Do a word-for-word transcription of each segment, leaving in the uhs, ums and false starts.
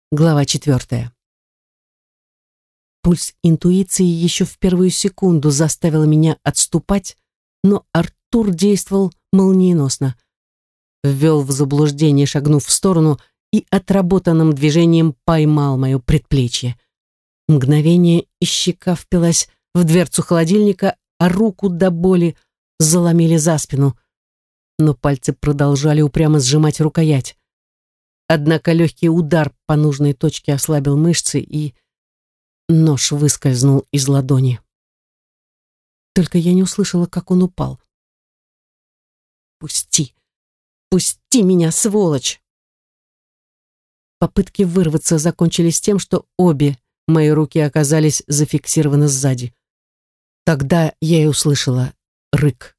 Глава четвертая. Пульс интуиции еще в первую секунду заставил меня отступать, но Артур действовал молниеносно. Ввел в заблуждение, шагнув в сторону, и отработанным движением поймал мое предплечье. Мгновение, и щека впилась в дверцу холодильника, а руку до боли заломили за спину. Но пальцы продолжали упрямо сжимать рукоять. Однако легкий удар по нужной точке ослабил мышцы, и нож выскользнул из ладони. Только я не услышала, как он упал. «Пусти! Пусти меня, сволочь!» Попытки вырваться закончились тем, что обе мои руки оказались зафиксированы сзади. Тогда я и услышала рык.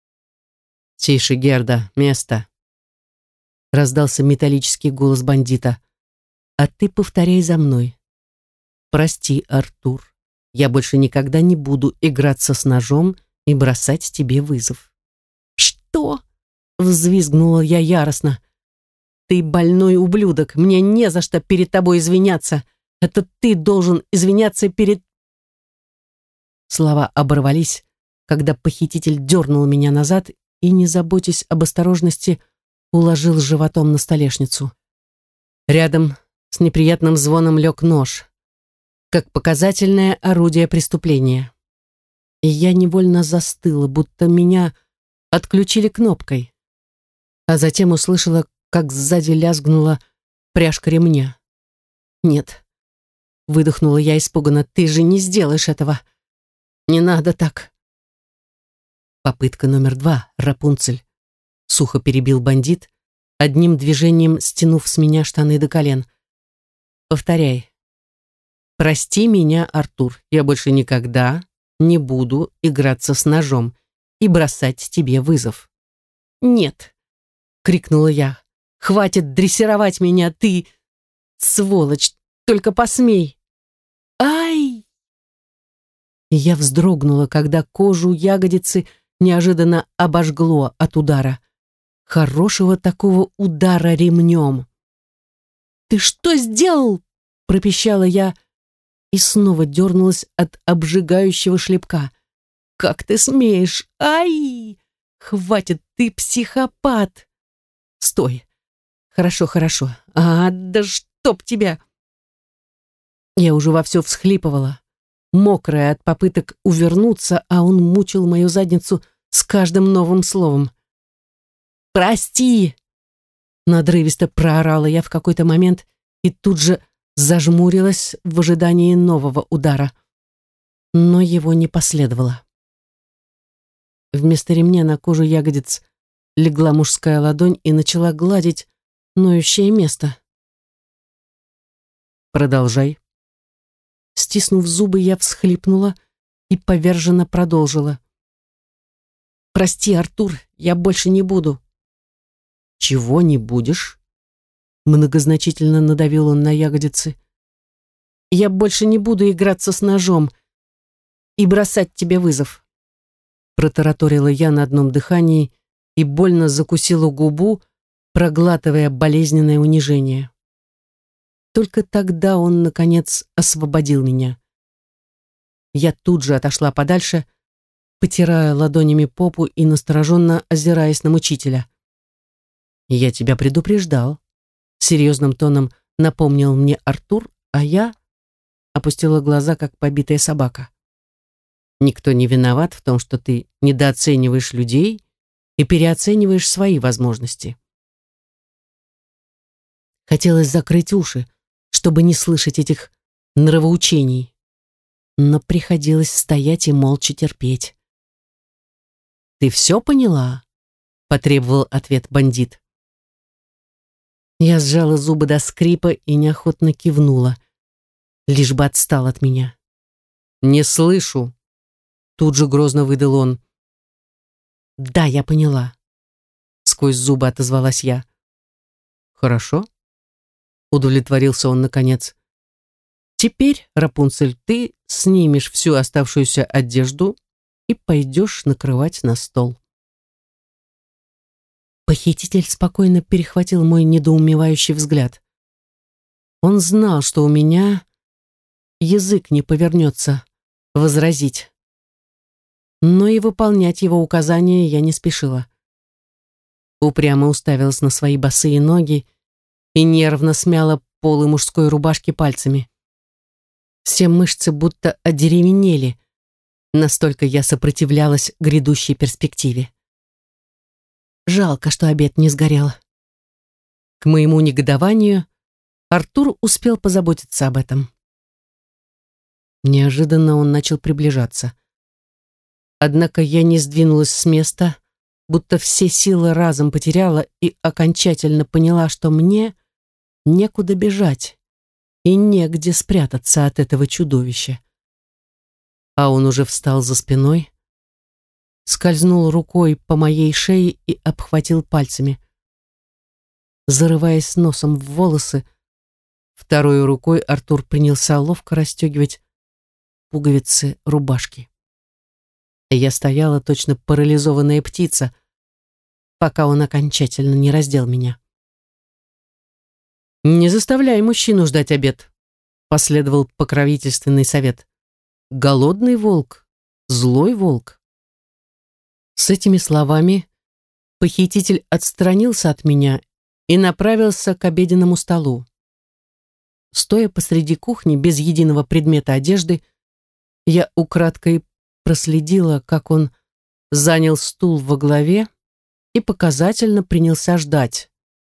«Тише, Герда, место!» Раздался металлический голос бандита. «А ты повторяй за мной. Прости, Артур, я больше никогда не буду играться с ножом и бросать тебе вызов». «Что?» — взвизгнула я яростно. «Ты больной ублюдок, мне не за что перед тобой извиняться. Это ты должен извиняться перед...» Слова оборвались, когда похититель дернул меня назад и, не заботясь об осторожности, уложил животом на столешницу. Рядом с неприятным звоном лег нож, как показательное орудие преступления. И я невольно застыла, будто меня отключили кнопкой. А затем услышала, как сзади лязгнула пряжка ремня. «Нет», — выдохнула я испуганно, — «ты же не сделаешь этого. Не надо так». «Попытка номер два, Рапунцель», — сухо перебил бандит, одним движением стянув с меня штаны до колен. «Повторяй. Прости меня, Артур, я больше никогда не буду играться с ножом и бросать тебе вызов». «Нет», — крикнула я, — «хватит дрессировать меня, ты, сволочь, только посмей». «Ай!» Я вздрогнула, когда кожу ягодицы неожиданно обожгло от удара. Хорошего такого удара ремнем. «Ты что сделал?» — пропищала я и снова дернулась от обжигающего шлепка. «Как ты смеешь? Ай! Хватит, ты психопат!» «Стой! Хорошо, хорошо. А, да чтоб тебя!» Я уже вовсю всхлипывала, мокрая от попыток увернуться, а он мучил мою задницу с каждым новым словом. «Прости!» Надрывисто проорала я в какой-то момент и тут же зажмурилась в ожидании нового удара. Но его не последовало. Вместо ремня на кожу ягодиц легла мужская ладонь и начала гладить ноющее место. «Продолжай». Стиснув зубы, я всхлипнула и поверженно продолжила. «Прости, Артур, я больше не буду». «Чего не будешь?» Многозначительно надавил он на ягодицы. «Я больше не буду играться с ножом и бросать тебе вызов», протараторила я на одном дыхании и больно закусила губу, проглатывая болезненное унижение. Только тогда он, наконец, освободил меня. Я тут же отошла подальше, потирая ладонями попу и настороженно озираясь на мучителя. «Я тебя предупреждал», — серьезным тоном напомнил мне Артур, а я опустила глаза, как побитая собака. «Никто не виноват в том, что ты недооцениваешь людей и переоцениваешь свои возможности». Хотелось закрыть уши, чтобы не слышать этих нравоучений, но приходилось стоять и молча терпеть. «Ты все поняла?» — потребовал ответ бандит. Я сжала зубы до скрипа и неохотно кивнула, лишь бы отстал от меня. «Не слышу!» — тут же грозно выдал он. «Да, я поняла», — сквозь зубы отозвалась я. «Хорошо», — удовлетворился он наконец. «Теперь, Рапунцель, ты снимешь всю оставшуюся одежду и пойдешь накрывать на стол». Похититель спокойно перехватил мой недоумевающий взгляд. Он знал, что у меня язык не повернется возразить. Но и выполнять его указания я не спешила. Упрямо уставилась на свои босые ноги и нервно смяла полы мужской рубашки пальцами. Все мышцы будто одеревенели, настолько я сопротивлялась грядущей перспективе. Жалко, что обед не сгорел. К моему негодованию Артур успел позаботиться об этом. Неожиданно он начал приближаться. Однако я не сдвинулась с места, будто все силы разом потеряла и окончательно поняла, что мне некуда бежать и негде спрятаться от этого чудовища. А он уже встал за спиной, скользнул рукой по моей шее и обхватил пальцами. Зарываясь носом в волосы, второй рукой Артур принялся ловко расстегивать пуговицы рубашки. Я стояла точно парализованная птица, пока он окончательно не раздел меня. «Не заставляй мужчину ждать обед», — последовал покровительственный совет. «Голодный волк, злой волк». С этими словами похититель отстранился от меня и направился к обеденному столу. Стоя посреди кухни без единого предмета одежды, я украдкой проследила, как он занял стул во главе и показательно принялся ждать.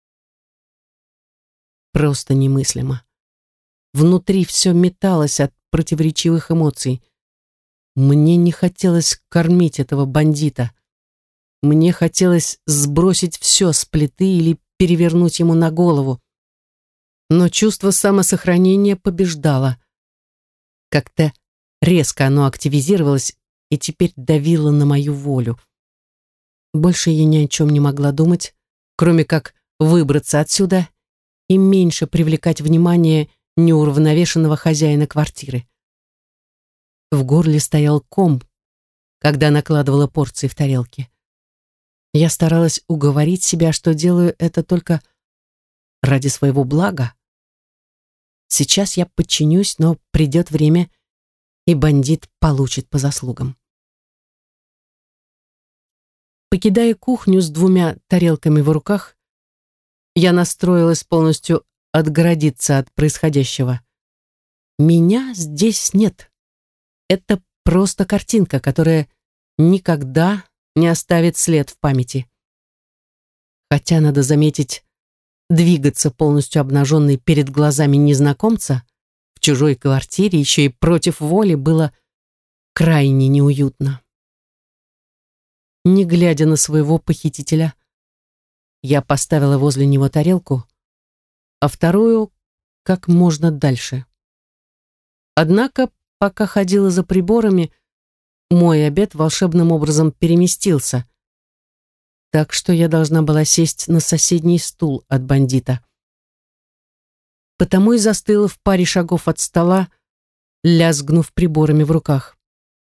Просто немыслимо. Внутри все металось от противоречивых эмоций. Мне не хотелось кормить этого бандита. Мне хотелось сбросить все с плиты или перевернуть ему на голову. Но чувство самосохранения побеждало. Как-то резко оно активизировалось и теперь давило на мою волю. Больше я ни о чем не могла думать, кроме как выбраться отсюда и меньше привлекать внимание неуравновешенного хозяина квартиры. В горле стоял ком, когда накладывала порции в тарелки. Я старалась уговорить себя, что делаю это только ради своего блага. Сейчас я подчинюсь, но придет время, и бандит получит по заслугам. Покидая кухню с двумя тарелками в руках, я настроилась полностью отгородиться от происходящего. Меня здесь нет. Это просто картинка, которая никогда не оставит след в памяти. Хотя, надо заметить, двигаться полностью обнаженной перед глазами незнакомца в чужой квартире еще и против воли было крайне неуютно. Не глядя на своего похитителя, я поставила возле него тарелку, а вторую как можно дальше. Однако, пока ходила за приборами, мой обед волшебным образом переместился, так что я должна была сесть на соседний стул от бандита. Потому и застыла в паре шагов от стола, лязгнув приборами в руках.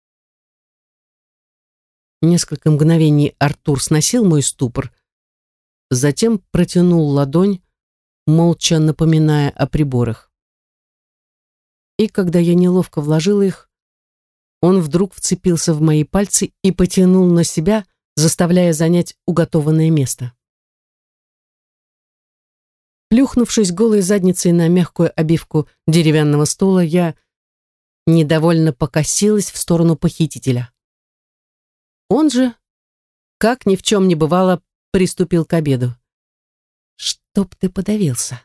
Несколько мгновений Артур сносил мой ступор, затем протянул ладонь, молча напоминая о приборах. И когда я неловко вложила их, он вдруг вцепился в мои пальцы и потянул на себя, заставляя занять уготованное место. Плюхнувшись голой задницей на мягкую обивку деревянного стула, я недовольно покосилась в сторону похитителя. Он же, как ни в чем не бывало, приступил к обеду. «Чтоб ты подавился!»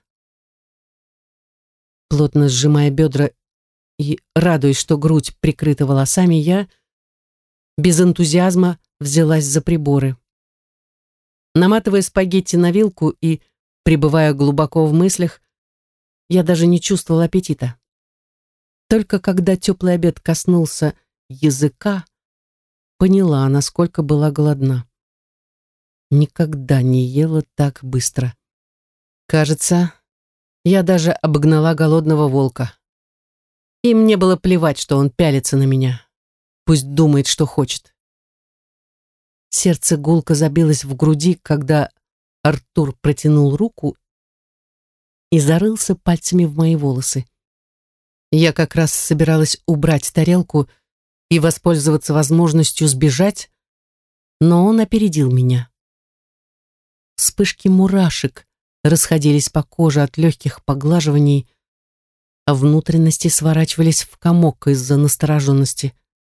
Плотно сжимая бедра и радуясь, что грудь прикрыта волосами, я без энтузиазма взялась за приборы. Наматывая спагетти на вилку и пребывая глубоко в мыслях, я даже не чувствовала аппетита. Только когда теплый обед коснулся языка, поняла, насколько была голодна. Никогда не ела так быстро. Кажется, я даже обогнала голодного волка. И мне было плевать, что он пялится на меня. Пусть думает, что хочет. Сердце гулко забилось в груди, когда Артур протянул руку и зарылся пальцами в мои волосы. Я как раз собиралась убрать тарелку и воспользоваться возможностью сбежать, но он опередил меня. Вспышки мурашек расходились по коже от легких поглаживаний, а внутренности сворачивались в комок из-за настороженности.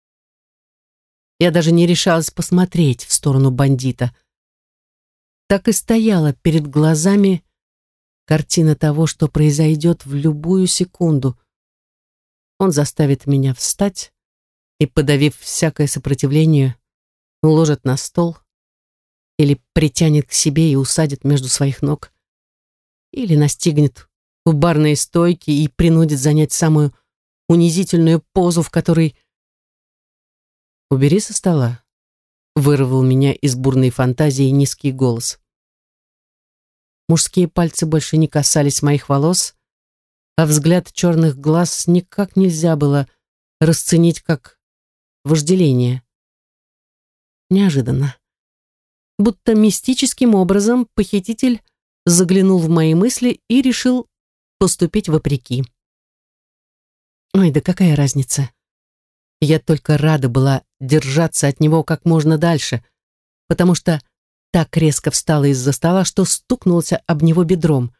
Я даже не решалась посмотреть в сторону бандита. Так и стояла перед глазами картина того, что произойдет в любую секунду. Он заставит меня встать и, подавив всякое сопротивление, уложит на стол или притянет к себе и усадит между своих ног, или настигнет у барной стойки и принудит занять самую унизительную позу, в которой... «Убери со стола», — вырвал меня из бурной фантазии низкий голос. Мужские пальцы больше не касались моих волос, а взгляд черных глаз никак нельзя было расценить как вожделение. Неожиданно. Будто мистическим образом похититель заглянул в мои мысли и решил поступить вопреки. Ой, да какая разница? Я только рада была держаться от него как можно дальше, потому что так резко встала из-за стола, что стукнулся об него бедром.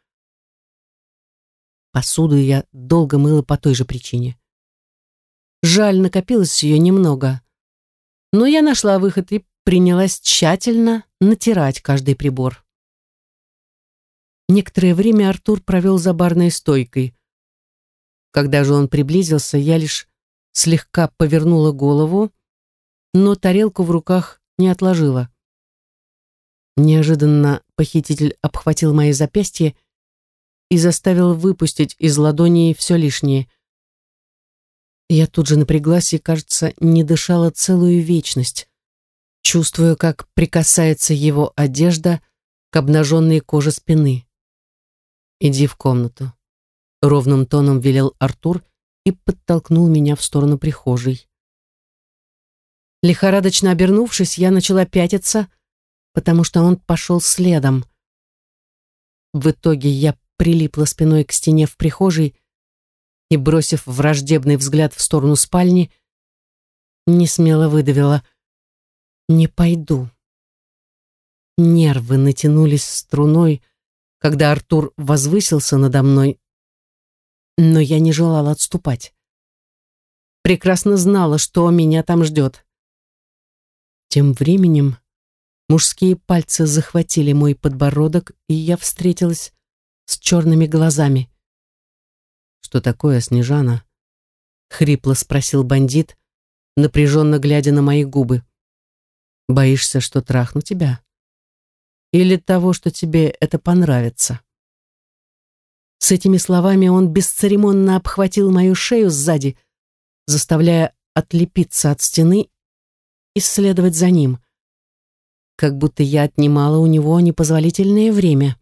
Посуду я долго мыла по той же причине. Жаль, накопилось ее немного, но я нашла выход и принялась тщательно натирать каждый прибор. Некоторое время Артур провел за барной стойкой. Когда же он приблизился, я лишь слегка повернула голову, но тарелку в руках не отложила. Неожиданно похититель обхватил мои запястья и заставил выпустить из ладоней все лишнее. Я тут же напряглась и, кажется, не дышала целую вечность, чувствуя, как прикасается его одежда к обнаженной коже спины. «Иди в комнату», — ровным тоном велел Артур и подтолкнул меня в сторону прихожей. Лихорадочно обернувшись, я начала пятиться, потому что он пошел следом. В итоге я прилипла спиной к стене в прихожей и, бросив враждебный взгляд в сторону спальни, несмело выдавила: «Не пойду». Нервы натянулись струной, когда Артур возвысился надо мной, но я не желала отступать. Прекрасно знала, что меня там ждет. Тем временем мужские пальцы захватили мой подбородок, и я встретилась с черными глазами. «Что такое, Снежана?» — хрипло спросил бандит, напряженно глядя на мои губы. «Боишься, что трахну тебя? Или того, что тебе это понравится?» С этими словами он бесцеремонно обхватил мою шею сзади, заставляя отлепиться от стены и следовать за ним, как будто я отнимала у него непозволительное время.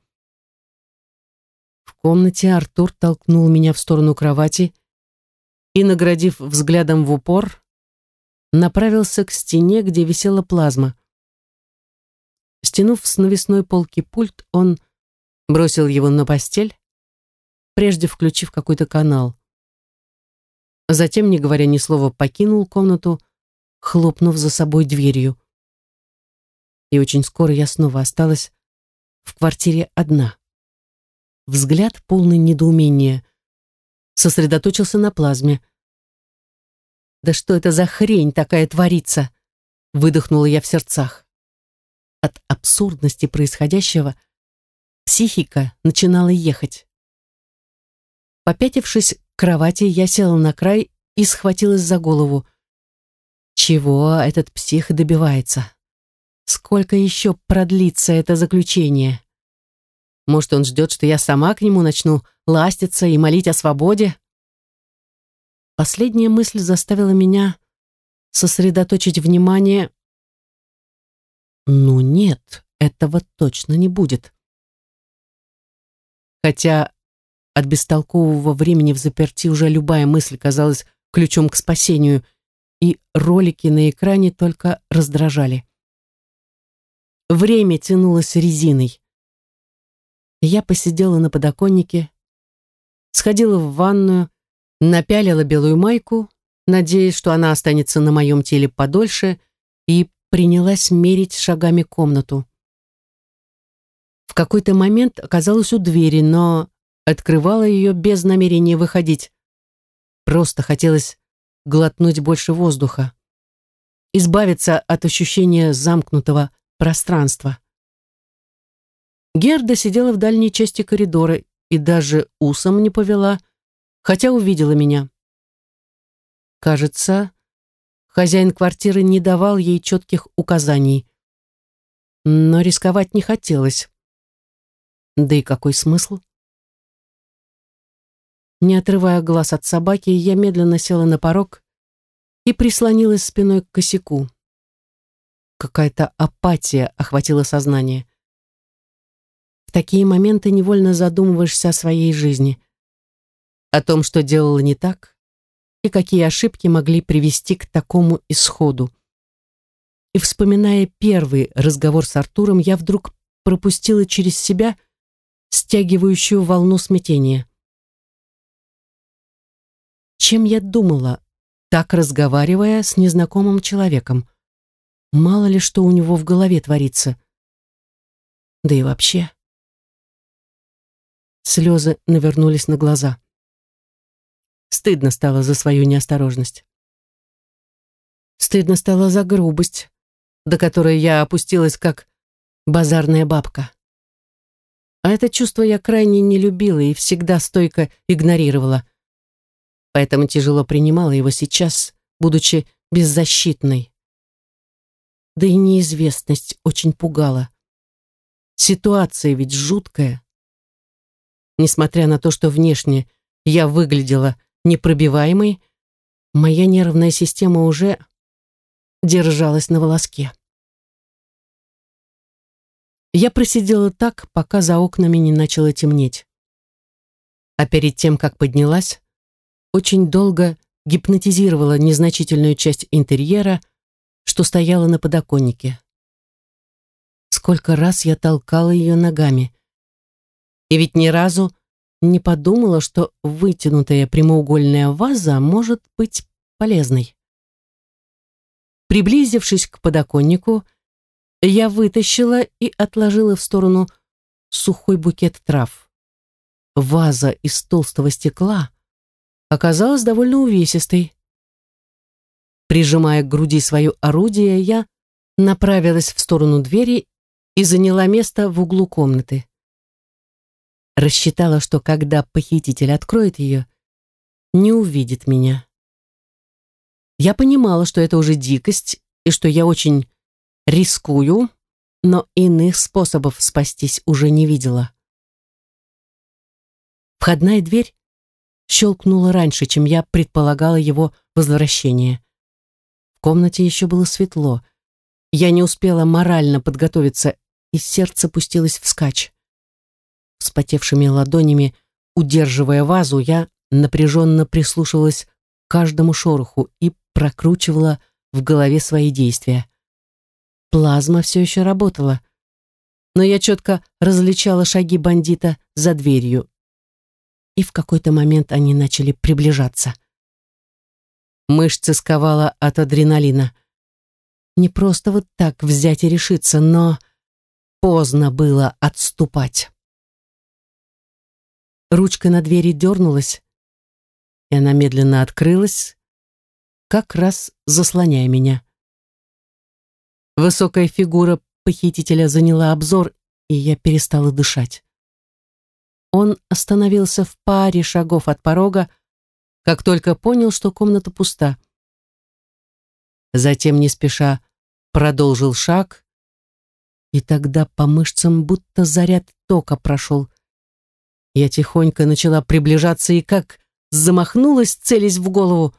В комнате Артур толкнул меня в сторону кровати и, наградив взглядом в упор, направился к стене, где висела плазма. Стянув с навесной полки пульт, он бросил его на постель, прежде включив какой-то канал. Затем, не говоря ни слова, покинул комнату, хлопнув за собой дверью. И очень скоро я снова осталась в квартире одна. Взгляд, полный недоумения, сосредоточился на плазме. «Да что это за хрень такая творится?» — выдохнула я в сердцах. От абсурдности происходящего психика начинала ехать. Попятившись к кровати, я села на край и схватилась за голову. Чего этот псих добивается? Сколько еще продлится это заключение? Может, он ждет, что я сама к нему начну ластиться и молить о свободе? Последняя мысль заставила меня сосредоточить внимание. Ну нет, этого точно не будет. Хотя от бестолкового времени в заперти уже любая мысль казалась ключом к спасению, и ролики на экране только раздражали. Время тянулось резиной. Я посидела на подоконнике, сходила в ванную, напялила белую майку, надеясь, что она останется на моем теле подольше, и принялась мерить шагами комнату. В какой-то момент оказалась у двери, но открывала ее без намерения выходить. Просто хотелось глотнуть больше воздуха, избавиться от ощущения замкнутого пространства. Герда сидела в дальней части коридора и даже усом не повела, хотя увидела меня. Кажется, хозяин квартиры не давал ей четких указаний, но рисковать не хотелось. Да и какой смысл? Не отрывая глаз от собаки, я медленно села на порог и прислонилась спиной к косяку. Какая-то апатия охватила сознание. В такие моменты невольно задумываешься о своей жизни, о том, что делала не так, и какие ошибки могли привести к такому исходу. И, вспоминая первый разговор с Артуром, я вдруг пропустила через себя стягивающую волну смятения. Чем я думала, так разговаривая с незнакомым человеком? Мало ли что у него в голове творится. Да и вообще. Слезы навернулись на глаза. Стыдно стало за свою неосторожность. Стыдно стало за грубость, до которой я опустилась как базарная бабка. А это чувство я крайне не любила и всегда стойко игнорировала. Поэтому тяжело принимала его сейчас, будучи беззащитной. Да и неизвестность очень пугала. Ситуация ведь жуткая. Несмотря на то, что внешне я выглядела непробиваемой, моя нервная система уже держалась на волоске. Я просидела так, пока за окнами не начало темнеть. А перед тем, как поднялась, очень долго гипнотизировала незначительную часть интерьера, что стояла на подоконнике. Сколько раз я толкала ее ногами. И ведь ни разу не подумала, что вытянутая прямоугольная ваза может быть полезной. Приблизившись к подоконнику, я вытащила и отложила в сторону сухой букет трав. Ваза из толстого стекла оказалась довольно увесистой. Прижимая к груди свое орудие, я направилась в сторону двери и заняла место в углу комнаты. Рассчитала, что когда похититель откроет ее, не увидит меня. Я понимала, что это уже дикость и что я очень рискую, но иных способов спастись уже не видела. Входная дверь щелкнула раньше, чем я предполагала его возвращение. В комнате еще было светло. Я не успела морально подготовиться, и сердце пустилось вскачь. Вспотевшими ладонями, удерживая вазу, я напряженно прислушивалась к каждому шороху и прокручивала в голове свои действия. Плазма все еще работала, но я четко различала шаги бандита за дверью, и в какой-то момент они начали приближаться. Мышцы сковало от адреналина. Не просто вот так взять и решиться, но поздно было отступать. Ручка на двери дернулась, и она медленно открылась, как раз заслоняя меня. Высокая фигура похитителя заняла обзор, и я перестала дышать. Он остановился в паре шагов от порога, как только понял, что комната пуста. Затем, не спеша, продолжил шаг, и тогда по мышцам будто заряд тока прошел. Я тихонько начала приближаться и как замахнулась, целясь в голову.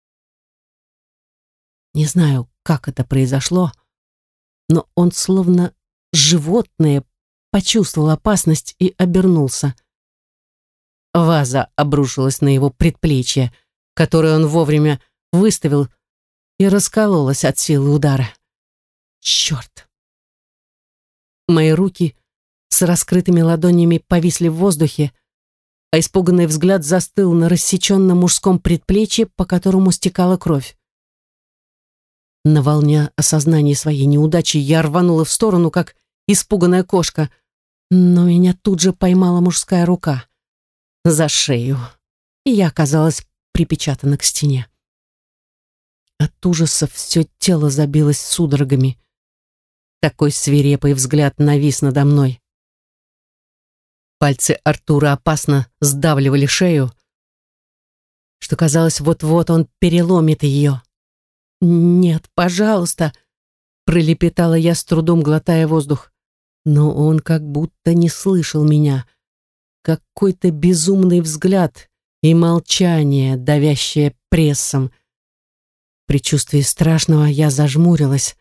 Не знаю, как это произошло, но он словно животное почувствовал опасность и обернулся. Ваза обрушилась на его предплечье, которое он вовремя выставил, и раскололась от силы удара. Черт! Мои руки с раскрытыми ладонями повисли в воздухе, а испуганный взгляд застыл на рассеченном мужском предплечье, по которому стекала кровь. На волне осознания своей неудачи я рванула в сторону, как испуганная кошка, но меня тут же поймала мужская рука за шею, и я оказалась припечатана к стене. От ужаса все тело забилось судорогами. Такой свирепый взгляд навис надо мной. Пальцы Артура опасно сдавливали шею, что казалось, вот-вот он переломит ее. «Нет, пожалуйста», — пролепетала я, с трудом глотая воздух. Но он как будто не слышал меня. Какой-то безумный взгляд и молчание, давящее прессом. В предчувствии страшного я зажмурилась.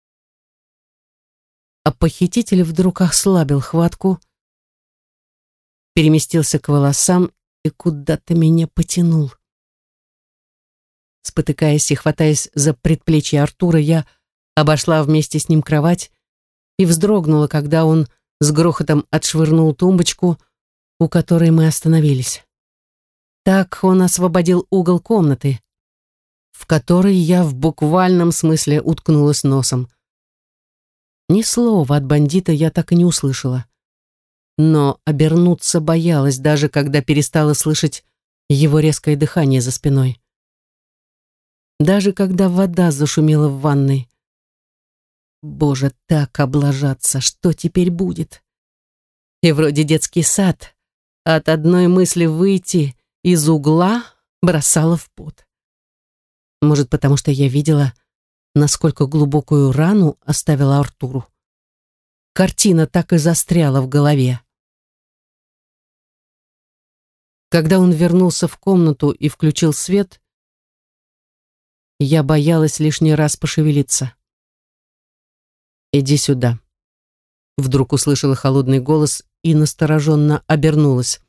А похититель вдруг ослабил хватку, переместился к волосам и куда-то меня потянул. Спотыкаясь и хватаясь за предплечье Артура, я обошла вместе с ним кровать и вздрогнула, когда он с грохотом отшвырнул тумбочку, у которой мы остановились. Так он освободил угол комнаты, в который я в буквальном смысле уткнулась носом. Ни слова от бандита я так и не услышала. Но обернуться боялась, даже когда перестала слышать его резкое дыхание за спиной. Даже когда вода зашумела в ванной. Боже, так облажаться, что теперь будет? И вроде детский сад, от одной мысли выйти из угла бросала в пот. Может, потому что я видела, насколько глубокую рану оставила Артуру. Картина так и застряла в голове. Когда он вернулся в комнату и включил свет, я боялась лишний раз пошевелиться. «Иди сюда». Вдруг услышала холодный голос и настороженно обернулась.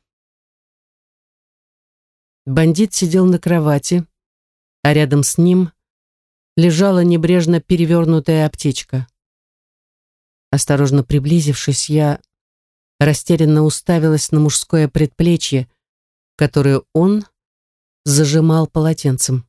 Бандит сидел на кровати, а рядом с ним лежала небрежно перевернутая аптечка. Осторожно приблизившись, я растерянно уставилась на мужское предплечье, которое он зажимал полотенцем.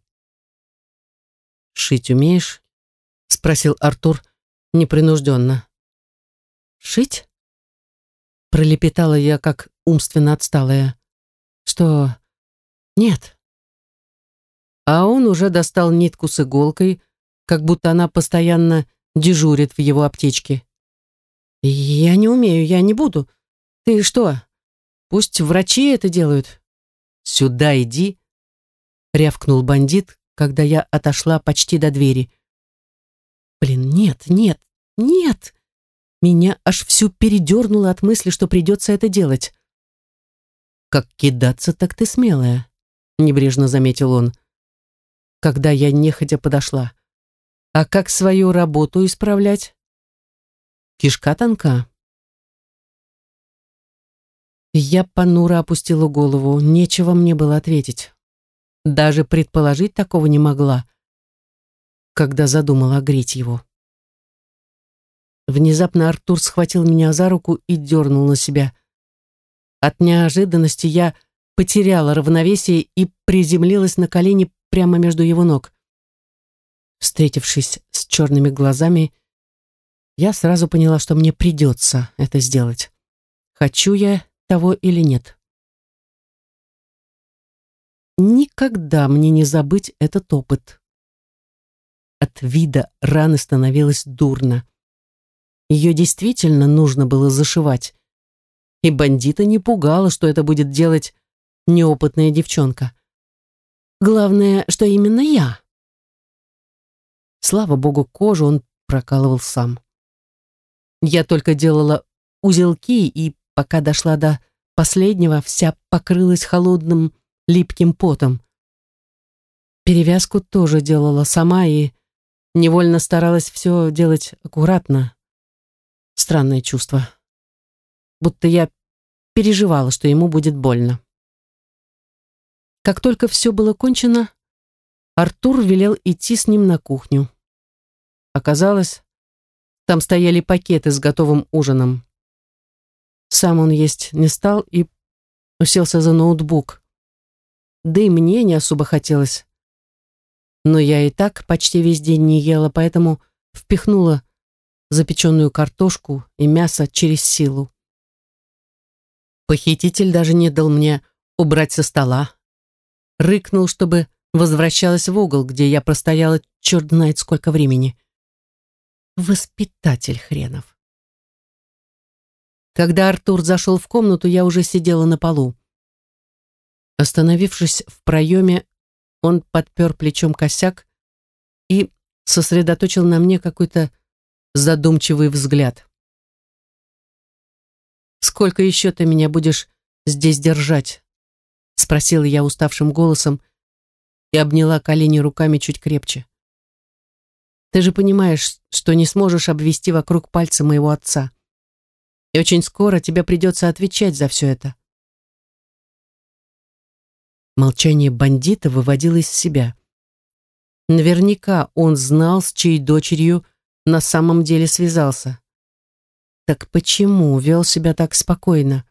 «Шить умеешь?» — спросил Артур непринужденно. «Шить?» — пролепетала я, как умственно отсталая. «Что? Нет». А он уже достал нитку с иголкой, как будто она постоянно дежурит в его аптечке. «Я не умею, я не буду. Ты что? Пусть врачи это делают». «Сюда иди», — рявкнул бандит, когда я отошла почти до двери. «Блин, нет, нет, нет!» Меня аж всю передернуло от мысли, что придется это делать. «Как кидаться, так ты смелая», — небрежно заметил он, когда я нехотя подошла. «А как свою работу исправлять? Кишка тонка». Я понуро опустила голову, нечего мне было ответить. Даже предположить такого не могла, когда задумала огреть его. Внезапно Артур схватил меня за руку и дернул на себя. От неожиданности я потеряла равновесие и приземлилась на колени прямо между его ног. Встретившись с черными глазами, я сразу поняла, что мне придется это сделать. Хочу я того или нет. Никогда мне не забыть этот опыт. От вида раны становилось дурно. Ее действительно нужно было зашивать. И бандита не пугало, что это будет делать неопытная девчонка. Главное, что именно я. Слава богу, кожу он прокалывал сам. Я только делала узелки, и пока дошла до последнего, вся покрылась холодным липким потом. Перевязку тоже делала сама и невольно старалась все делать аккуратно. Странное чувство. Будто я переживала, что ему будет больно. Как только все было кончено, Артур велел идти с ним на кухню. Оказалось, там стояли пакеты с готовым ужином. Сам он есть не стал и уселся за ноутбук. Да и мне не особо хотелось. Но я и так почти весь день не ела, поэтому впихнула запеченную картошку и мясо через силу. Похититель даже не дал мне убрать со стола. Рыкнул, чтобы возвращалась в угол, где я простояла черт знает сколько времени. Воспитатель хренов. Когда Артур зашел в комнату, я уже сидела на полу. Остановившись в проеме, он подпер плечом косяк и сосредоточил на мне какой-то задумчивый взгляд. «Сколько еще ты меня будешь здесь держать?» — спросила я уставшим голосом и обняла колени руками чуть крепче. «Ты же понимаешь, что не сможешь обвести вокруг пальца моего отца. И очень скоро тебе придется отвечать за все это». Молчание бандита выводило из себя. Наверняка он знал, с чьей дочерью на самом деле связался. Так почему вел себя так спокойно?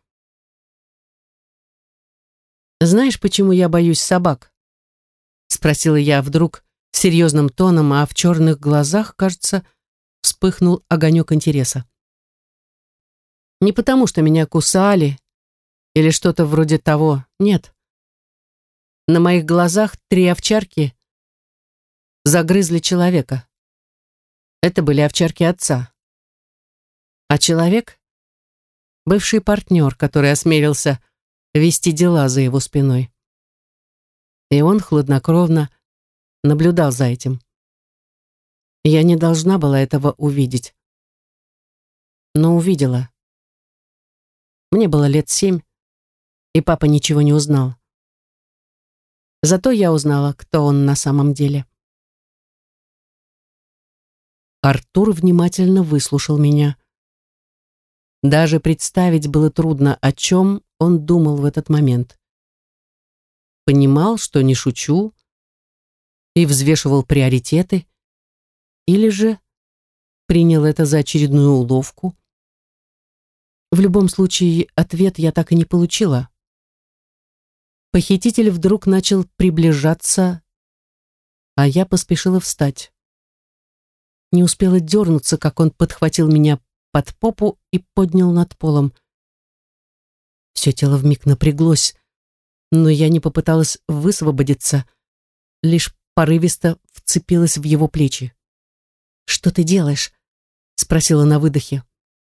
«Знаешь, почему я боюсь собак?» — спросила я вдруг серьезным тоном, а в черных глазах, кажется, вспыхнул огонек интереса. «Не потому, что меня кусали или что-то вроде того, нет. На моих глазах три овчарки загрызли человека. Это были овчарки отца. А человек — бывший партнер, который осмелился вести дела за его спиной. И он хладнокровно наблюдал за этим. Я не должна была этого увидеть. Но увидела. Мне было лет семь, и папа ничего не узнал. Зато я узнала, кто он на самом деле. Артур внимательно выслушал меня. Даже представить было трудно, о чем он думал в этот момент. Понимал, что не шучу, и взвешивал приоритеты, или же принял это за очередную уловку. В любом случае, ответ я так и не получила. Похититель вдруг начал приближаться, а я поспешила встать. Не успела дернуться, как он подхватил меня под попу и поднял над полом. Все тело вмиг напряглось, но я не попыталась высвободиться, лишь порывисто вцепилась в его плечи. «Что ты делаешь?» — спросила на выдохе.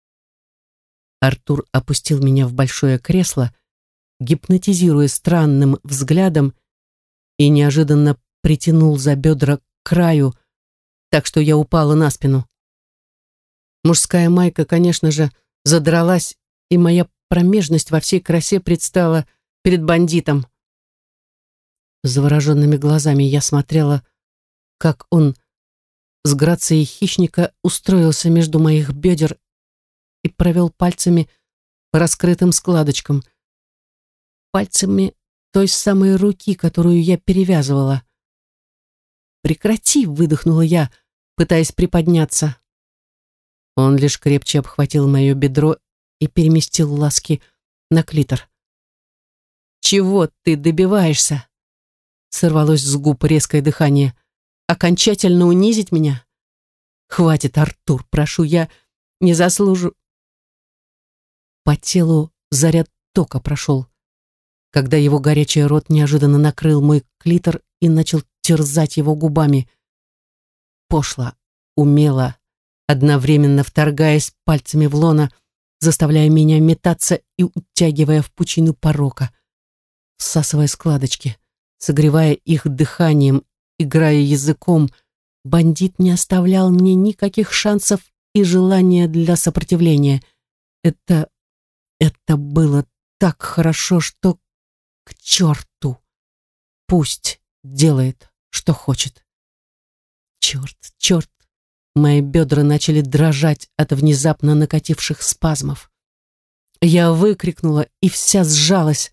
Артур опустил меня в большое кресло, гипнотизируя странным взглядом, и неожиданно притянул за бедра к краю, так что я упала на спину. Мужская майка, конечно же, задралась, и моя промежность во всей красе предстала перед бандитом. Завороженными глазами я смотрела, как он с грацией хищника устроился между моих бедер и провел пальцами по раскрытым складочкам, пальцами той самой руки, которую я перевязывала. «Прекрати!» — выдохнула я, пытаясь приподняться. Он лишь крепче обхватил мое бедро и переместил ласки на клитор. «Чего ты добиваешься?» Сорвалось с губ резкое дыхание. «Окончательно унизить меня? Хватит, Артур, прошу, я не заслужу...» По телу заряд тока прошел, когда его горячий рот неожиданно накрыл мой клитор и начал терзать его губами. Пошло, умело, одновременно вторгаясь пальцами в лоно, заставляя меня метаться и утягивая в пучину порока, всасывая складочки, согревая их дыханием, играя языком. Бандит не оставлял мне никаких шансов и желания для сопротивления. Это... это было так хорошо, что к черту. Пусть делает, что хочет. Черт, черт. Мои бедра начали дрожать от внезапно накативших спазмов. Я выкрикнула и вся сжалась.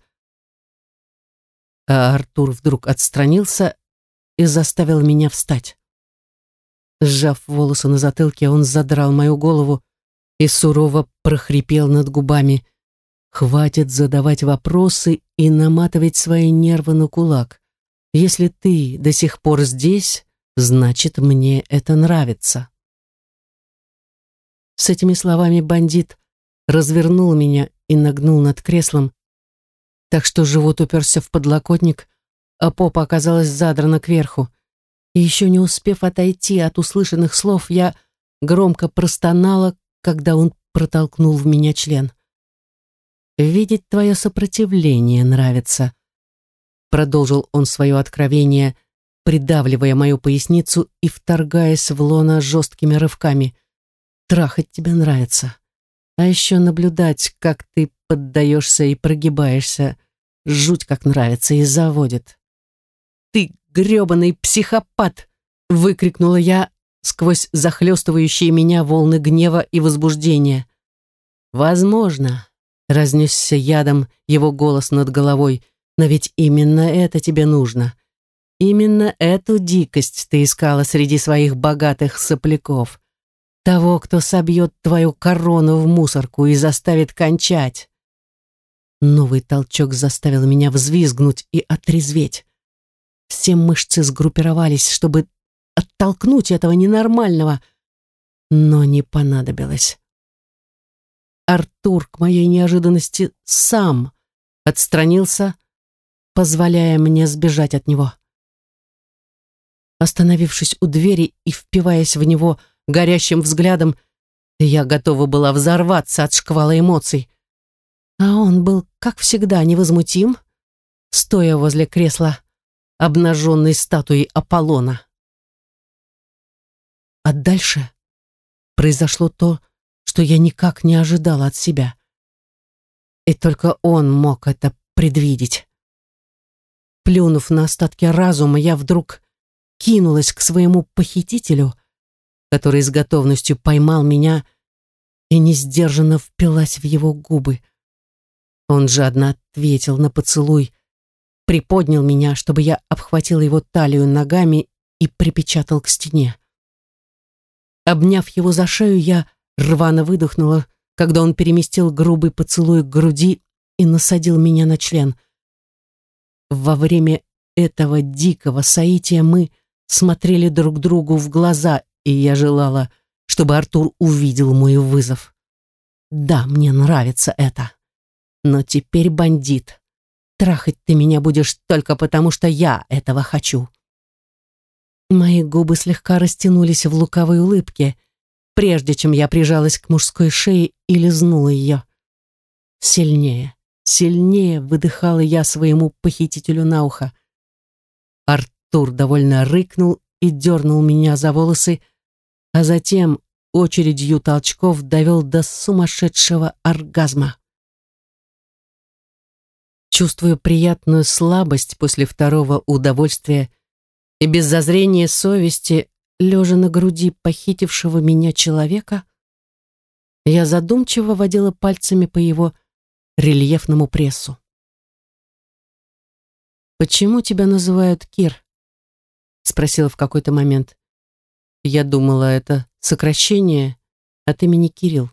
А Артур вдруг отстранился и заставил меня встать. Сжав волосы на затылке, он задрал мою голову и сурово прохрипел над губами: Хватит задавать вопросы и наматывать свои нервы на кулак. Если ты до сих пор здесь, значит, мне это нравится. С этими словами бандит развернул меня и нагнул над креслом, так что живот уперся в подлокотник, а попа оказалась задрана кверху. И еще не успев отойти от услышанных слов, я громко простонала, когда он протолкнул в меня член. «Видеть твое сопротивление нравится», — продолжил он свое откровение, придавливая мою поясницу и вторгаясь в лоно жесткими рывками. «Трахать тебе нравится. А еще наблюдать, как ты поддаешься и прогибаешься, жуть как нравится и заводит». «Ты гребаный психопат!» — выкрикнула я сквозь захлестывающие меня волны гнева и возбуждения. «Возможно», — разнесся ядом его голос над головой, «но ведь именно это тебе нужно. Именно эту дикость ты искала среди своих богатых сопляков. Того, кто собьет твою корону в мусорку и заставит кончать». Новый толчок заставил меня взвизгнуть и отрезветь. Все мышцы сгруппировались, чтобы оттолкнуть этого ненормального, но не понадобилось. Артур, к моей неожиданности, сам отстранился, позволяя мне сбежать от него. Остановившись у двери и впиваясь в него горящим взглядом, я готова была взорваться от шквала эмоций. А он был, как всегда, невозмутим, стоя возле кресла обнаженной статуей Аполлона. А дальше произошло то, что я никак не ожидала от себя. И только он мог это предвидеть. Плюнув на остатки разума, я вдруг кинулась к своему похитителю, который с готовностью поймал меня и несдержанно впилась в его губы. Он жадно ответил на поцелуй, приподнял меня, чтобы я обхватила его талию ногами и припечатал к стене. Обняв его за шею, я рвано выдохнула, когда он переместил грубый поцелуй к груди и насадил меня на член. Во время этого дикого соития мы смотрели друг другу в глаза, и я желала, чтобы Артур увидел мой вызов. Да, мне нравится это. Но теперь, бандит, трахать ты меня будешь только потому, что я этого хочу. Мои губы слегка растянулись в лукавой улыбке, прежде чем я прижалась к мужской шее и лизнула ее. Сильнее, сильнее выдыхала я своему похитителю на ухо. Артур довольно рыкнул и дернул меня за волосы, а затем очередью толчков довел до сумасшедшего оргазма. Чувствуя приятную слабость после второго удовольствия и без зазрения совести, лежа на груди похитившего меня человека, я задумчиво водила пальцами по его рельефному прессу. «Почему тебя называют Кир?» — спросила в какой-то момент. Я думала, это сокращение от имени Кирилл.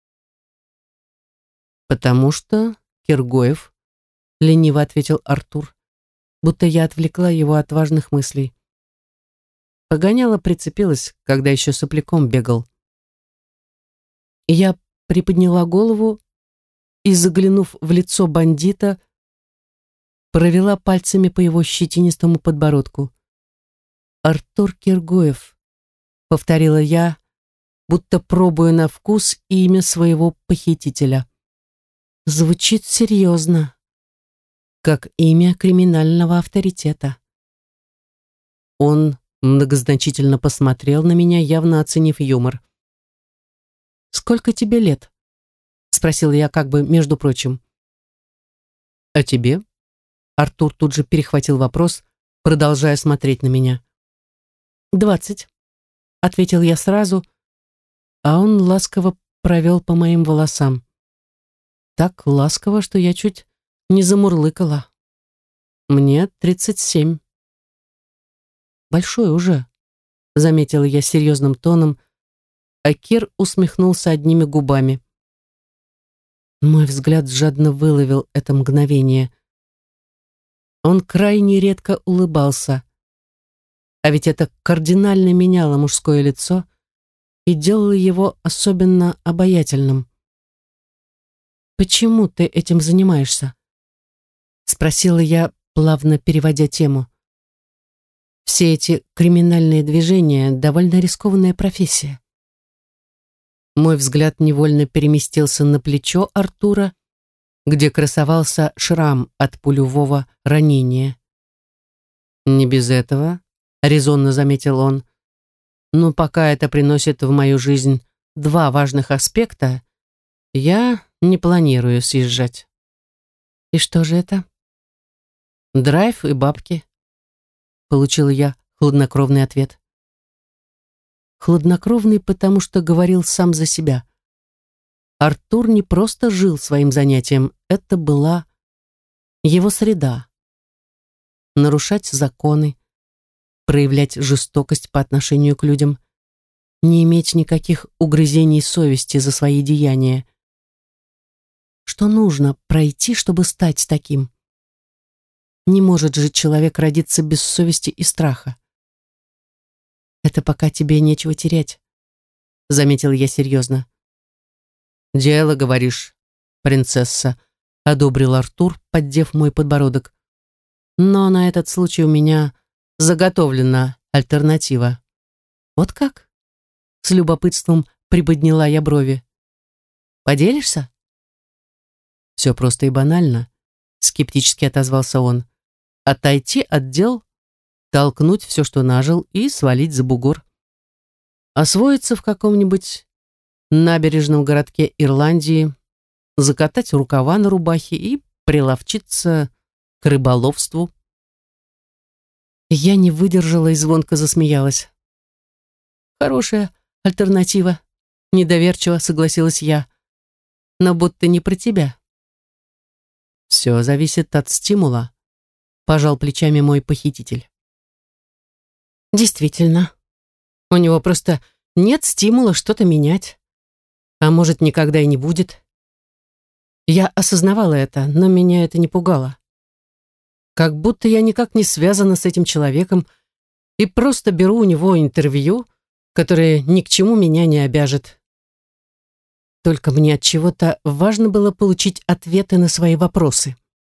«Потому что Киргоев», — лениво ответил Артур, будто я отвлекла его от важных мыслей. Погоняла прицепилась, когда еще сопляком бегал. Я приподняла голову и, заглянув в лицо бандита, провела пальцами по его щетинистому подбородку. «Артур Киргоев», — повторила я, будто пробуя на вкус имя своего похитителя. Звучит серьезно, как имя криминального авторитета. Он многозначительно посмотрел на меня, явно оценив юмор. «Сколько тебе лет?» — спросила я как бы между прочим. «А тебе?» Артур тут же перехватил вопрос, продолжая смотреть на меня. «Двадцать», — ответил я сразу, а он ласково провел по моим волосам. Так ласково, что я чуть не замурлыкала. «Мне тридцать семь». «Большой уже», — заметила я серьезным тоном, а Кир усмехнулся одними губами. Мой взгляд жадно выловил это мгновение. Он крайне редко улыбался, а ведь это кардинально меняло мужское лицо и делало его особенно обаятельным. «Почему ты этим занимаешься?» — спросила я, плавно переводя тему. «Все эти криминальные движения — довольно рискованная профессия». Мой взгляд невольно переместился на плечо Артура, где красовался шрам от пулевого ранения. «Не без этого», — резонно заметил он, «но пока это приносит в мою жизнь два важных аспекта, я не планирую съезжать». «И что же это?» «Драйв и бабки», — получил я хладнокровный ответ. Хладнокровный, потому что говорил сам за себя. Артур не просто жил своим занятием, это была его среда. Нарушать законы, проявлять жестокость по отношению к людям, не иметь никаких угрызений совести за свои деяния. Что нужно пройти, чтобы стать таким? Не может же человек родиться без совести и страха. «Это пока тебе нечего терять», — заметил я серьезно. «Дело, говоришь, принцесса», — одобрил Артур, поддев мой подбородок. «Но на этот случай у меня заготовлена альтернатива». «Вот как?» — с любопытством приподняла я брови. «Поделишься?» «Все просто и банально», — скептически отозвался он. «Отойти от дел, толкнуть все, что нажил, и свалить за бугор. Освоиться в каком-нибудь набережном городке Ирландии, закатать рукава на рубахе и приловчиться к рыболовству». Я не выдержала и звонко засмеялась. «Хорошая альтернатива», — недоверчиво согласилась я, «но будто не про тебя». «Все зависит от стимула», — пожал плечами мой похититель. Действительно, у него просто нет стимула что-то менять. А может, никогда и не будет. Я осознавала это, но меня это не пугало. Как будто я никак не связана с этим человеком и просто беру у него интервью, которое ни к чему меня не обяжет. Только мне от чего-то важно было получить ответы на свои вопросы.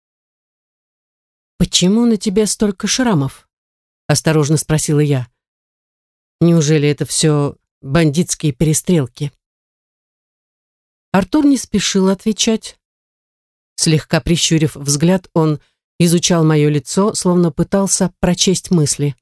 «Почему на тебе столько шрамов?» — осторожно спросила я. «Неужели это все бандитские перестрелки?» Артур не спешил отвечать. Слегка прищурив взгляд, он изучал мое лицо, словно пытался прочесть мысли.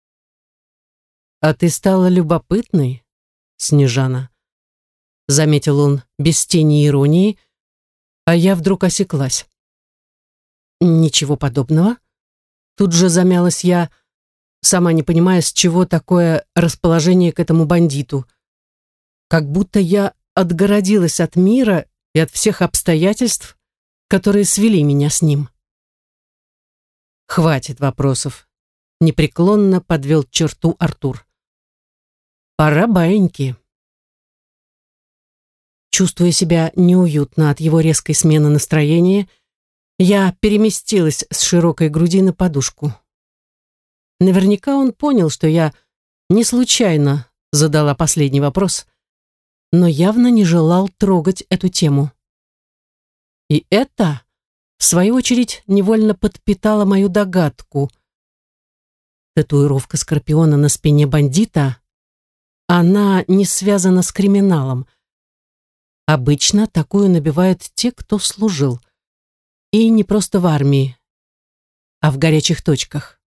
«А ты стала любопытной, Снежана», — заметил он без тени иронии, а я вдруг осеклась. «Ничего подобного». Тут же замялась я, сама не понимая, с чего такое расположение к этому бандиту. Как будто я отгородилась от мира и от всех обстоятельств, которые свели меня с ним. «Хватит вопросов», — непреклонно подвел черту Артур. «Пора баиньки». Чувствуя себя неуютно от его резкой смены настроения, я переместилась с широкой груди на подушку. Наверняка он понял, что я не случайно задала последний вопрос, но явно не желал трогать эту тему. И это, в свою очередь, невольно подпитало мою догадку. Татуировка скорпиона на спине бандита, она не связана с криминалом. Обычно такую набивают те, кто служил. И не просто в армии, а в горячих точках.